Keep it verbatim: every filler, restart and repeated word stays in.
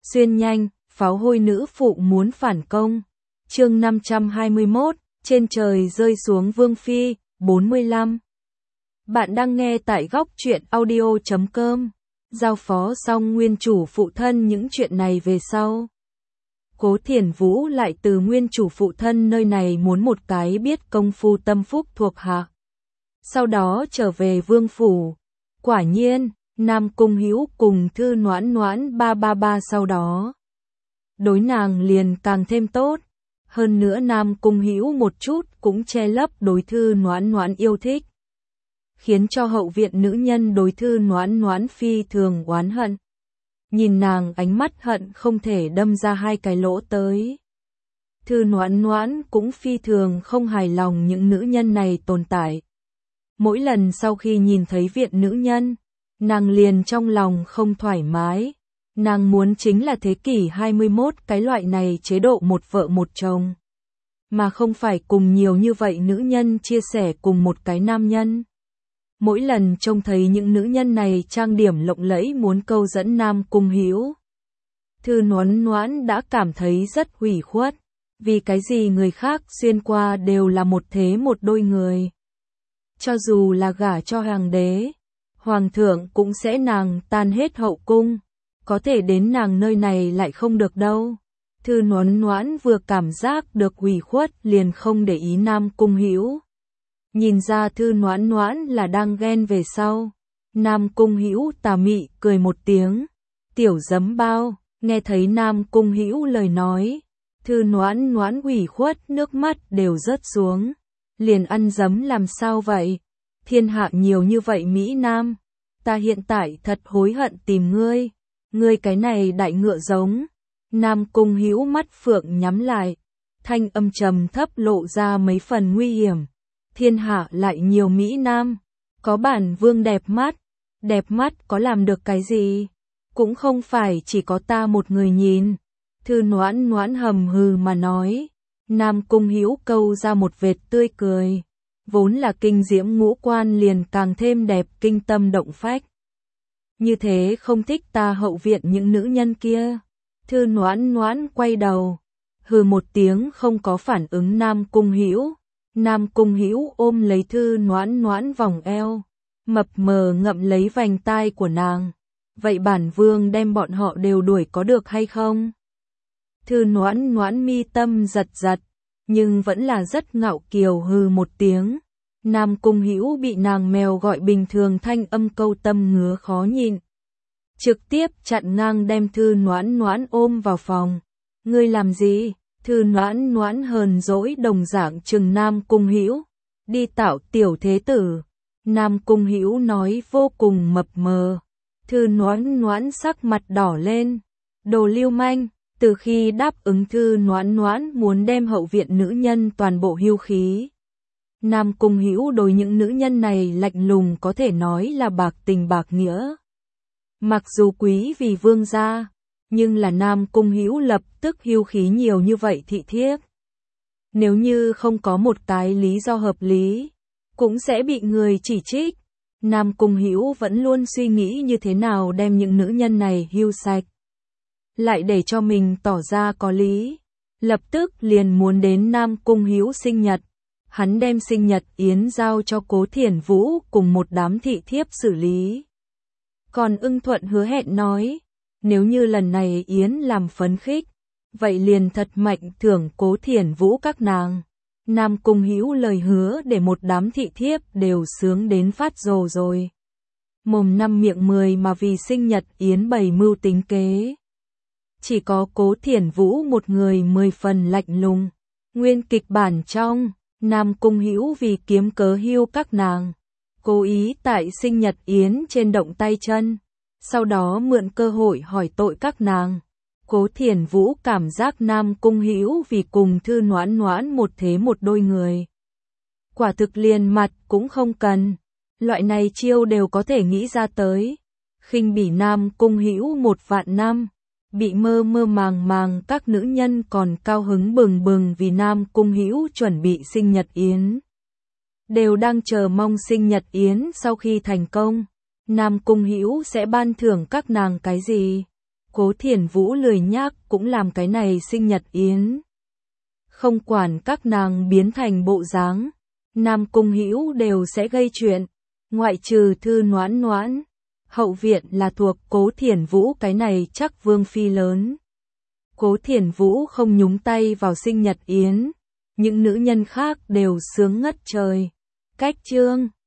Xuyên nhanh, pháo hôi nữ phụ muốn phản công. Chương năm trăm hai mươi mốt, trên trời rơi xuống vương phi, bốn mươi lăm. Bạn đang nghe tại góc truyện audio chấm com. Giao phó xong nguyên chủ phụ thân những chuyện này về sau, Cố Thiển Vũ lại từ nguyên chủ phụ thân nơi này muốn một cái biết công phu tâm phúc thuộc hạ. Sau đó trở về vương phủ. Quả nhiên, Nam Cung Hữu cùng Thư Noãn Noãn ba ba ba sau đó đối nàng liền càng thêm tốt. Hơn nữa Nam Cung Hữu một chút cũng che lấp đối Thư Noãn Noãn yêu thích, khiến cho hậu viện nữ nhân đối Thư Noãn Noãn phi thường oán hận. Nhìn nàng ánh mắt hận không thể đâm ra hai cái lỗ tới. Thư Noãn Noãn cũng phi thường không hài lòng những nữ nhân này tồn tại. Mỗi lần sau khi nhìn thấy viện nữ nhân, nàng liền trong lòng không thoải mái. Nàng muốn chính là thế kỷ hai mươi mốt cái loại này chế độ một vợ một chồng, mà không phải cùng nhiều như vậy nữ nhân chia sẻ cùng một cái nam nhân. Mỗi lần trông thấy những nữ nhân này trang điểm lộng lẫy muốn câu dẫn Nam Cung Hữu, Thư Noãn Noãn đã cảm thấy rất ủy khuất. Vì cái gì người khác xuyên qua đều là một thế một đôi người. Cho dù là gả cho hoàng đế, hoàng thượng cũng sẽ nàng tan hết hậu cung. Có thể đến nàng nơi này lại không được đâu. Thư Noãn Noãn vừa cảm giác được ủy khuất liền không để ý Nam Cung Hữu. Nhìn ra Thư Noãn Noãn là đang ghen về sau, Nam Cung Hữu tà mị cười một tiếng. Tiểu giấm bao, nghe thấy Nam Cung Hữu lời nói, Thư Noãn Noãn ủy khuất nước mắt đều rớt xuống. Liền ăn giấm làm sao vậy? Thiên hạ nhiều như vậy Mỹ Nam, ta hiện tại thật hối hận tìm ngươi. Ngươi cái này đại ngựa giống. Nam Cung Hữu mắt phượng nhắm lại, thanh âm trầm thấp lộ ra mấy phần nguy hiểm. Thiên hạ lại nhiều Mỹ Nam, có bản vương đẹp mắt. Đẹp mắt có làm được cái gì? Cũng không phải chỉ có ta một người nhìn. Thư Noãn Noãn hầm hừ mà nói. Nam Cung Hữu câu ra một vệt tươi cười. Vốn là kinh diễm ngũ quan liền càng thêm đẹp kinh tâm động phách. Như thế không thích ta hậu viện những nữ nhân kia. Thư Noãn Noãn quay đầu, hừ một tiếng không có phản ứng Nam Cung Hữu. Nam Cung Hữu ôm lấy Thư Noãn Noãn vòng eo, mập mờ ngậm lấy vành tai của nàng. Vậy bản vương đem bọn họ đều đuổi có được hay không? Thư Noãn Noãn mi tâm giật giật, nhưng vẫn là rất ngạo kiều hừ một tiếng. Nam Cung Hữu bị nàng mèo gọi bình thường thanh âm câu tâm ngứa khó nhịn, trực tiếp chặn ngang đem Thư Noãn Noãn ôm vào phòng. Ngươi làm gì? Thư Noãn Noãn hờn dỗi đồng dạng trừng Nam Cung Hữu. Đi tạo tiểu thế tử. Nam Cung Hữu nói vô cùng mập mờ. Thư Noãn Noãn sắc mặt đỏ lên. Đồ lưu manh. Từ khi đáp ứng Thư Noãn Noãn muốn đem hậu viện nữ nhân toàn bộ hưu khí, Nam Cung Hữu đối những nữ nhân này lạnh lùng có thể nói là bạc tình bạc nghĩa. Mặc dù quý vì vương gia, nhưng là Nam Cung Hữu lập tức hưu khí nhiều như vậy thị thiếp. Nếu như không có một cái lý do hợp lý, cũng sẽ bị người chỉ trích. Nam Cung Hữu vẫn luôn suy nghĩ như thế nào đem những nữ nhân này hưu sạch, lại để cho mình tỏ ra có lý. Lập tức liền muốn đến Nam Cung Hữu sinh nhật. Hắn đem sinh nhật yến giao cho Cố Thiển Vũ cùng một đám thị thiếp xử lý. Còn ưng thuận hứa hẹn nói, nếu như lần này yến làm phấn khích, vậy liền thật mạnh thưởng Cố Thiển Vũ các nàng. Nam Cung Hữu lời hứa để một đám thị thiếp đều sướng đến phát rồ rồi. Mồm năm miệng mười mà vì sinh nhật yến bày mưu tính kế. Chỉ có Cố Thiển Vũ một người mười phần lạnh lùng. Nguyên kịch bản trong, Nam Cung Hữu vì kiếm cớ hưu các nàng, cố ý tại sinh nhật yến trên động tay chân, sau đó mượn cơ hội hỏi tội các nàng. Cố Thiển Vũ cảm giác Nam Cung Hữu vì cùng Thư Noãn Noãn một thế một đôi người, quả thực liền mặt cũng không cần. Loại này chiêu đều có thể nghĩ ra tới. Khinh bỉ Nam Cung Hữu một vạn năm. Bị mơ mơ màng màng các nữ nhân còn cao hứng bừng bừng vì Nam Cung Hữu chuẩn bị sinh nhật yến. Đều đang chờ mong sinh nhật yến sau khi thành công, Nam Cung Hữu sẽ ban thưởng các nàng cái gì. Cố Thiển Vũ lười nhác cũng làm cái này sinh nhật yến. Không quản các nàng biến thành bộ dáng, Nam Cung Hữu đều sẽ gây chuyện, ngoại trừ Thư Noãn Noãn. Hậu viện là thuộc Cố Thiển Vũ, cái này chắc vương phi lớn. Cố Thiển Vũ không nhúng tay vào sinh nhật yến, những nữ nhân khác đều sướng ngất trời. Cách chương